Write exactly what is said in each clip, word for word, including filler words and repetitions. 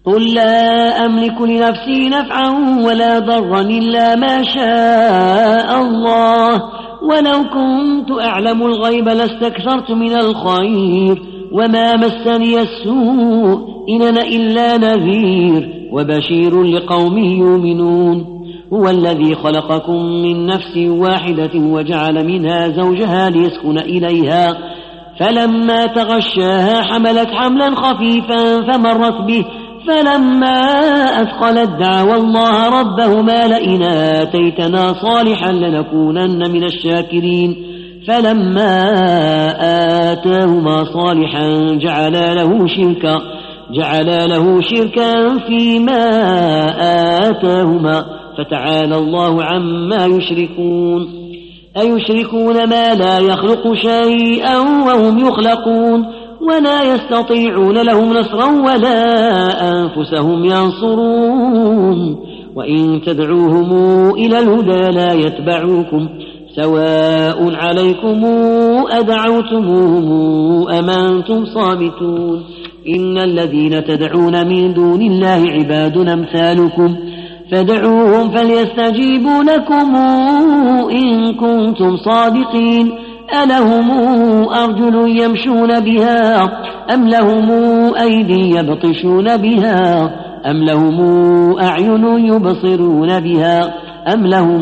قل لا أملك لنفسي نفعا ولا ضرا إلا ما شاء الله ولو كنت أعلم الغيب لاستكثرت من الخير وما مسني السوء إن أنا إلا نذير وبشير لقوم يؤمنون هو الذي خلقكم من نفس واحدة وجعل منها زوجها ليسكن إليها فلما تغشاها حملت حملا خفيفا فمرت به فلما أثقلت دعوا الله ربهما لئن آتيتنا صالحا لنكونن من الشاكرين فلما آتاهما صالحا جعلا له شركا جعلا له شركا فيما آتاهما فتعالى الله عما يشركون أيشركون ما لا يخلق شيئا وهم يخلقون ولا يستطيعون لهم نصرا ولا أنفسهم ينصرون وإن تدعوهم إلى الهدى لا يتبعوكم سواء عليكم أدعوتموهم أم أنتم صامتون إن الذين تدعون من دون الله عباد أمثالكم فدعوهم فليستجيبوا لكم إن كنتم صادقين ألهم أرجل يمشون بها أم لهم أيدي يبطشون بها أم لهم أعين يبصرون بها أم لهم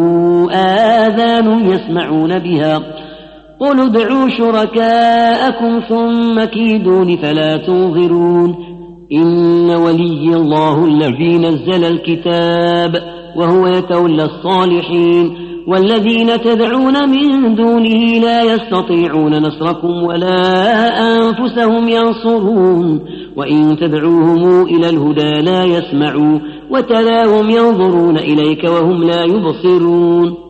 آذان يسمعون بها قل ادعوا شركاءكم ثم كيدون فلا تنظرون إن ولي الله الذي نزل الكتاب وهو يتولى الصالحين والذين تدعون من دونه لا يستطيعون نصركم ولا أنفسهم ينصرون وإن تدعوهم إلى الهدى لا يسمعوا وتراهم ينظرون إليك وهم لا يبصرون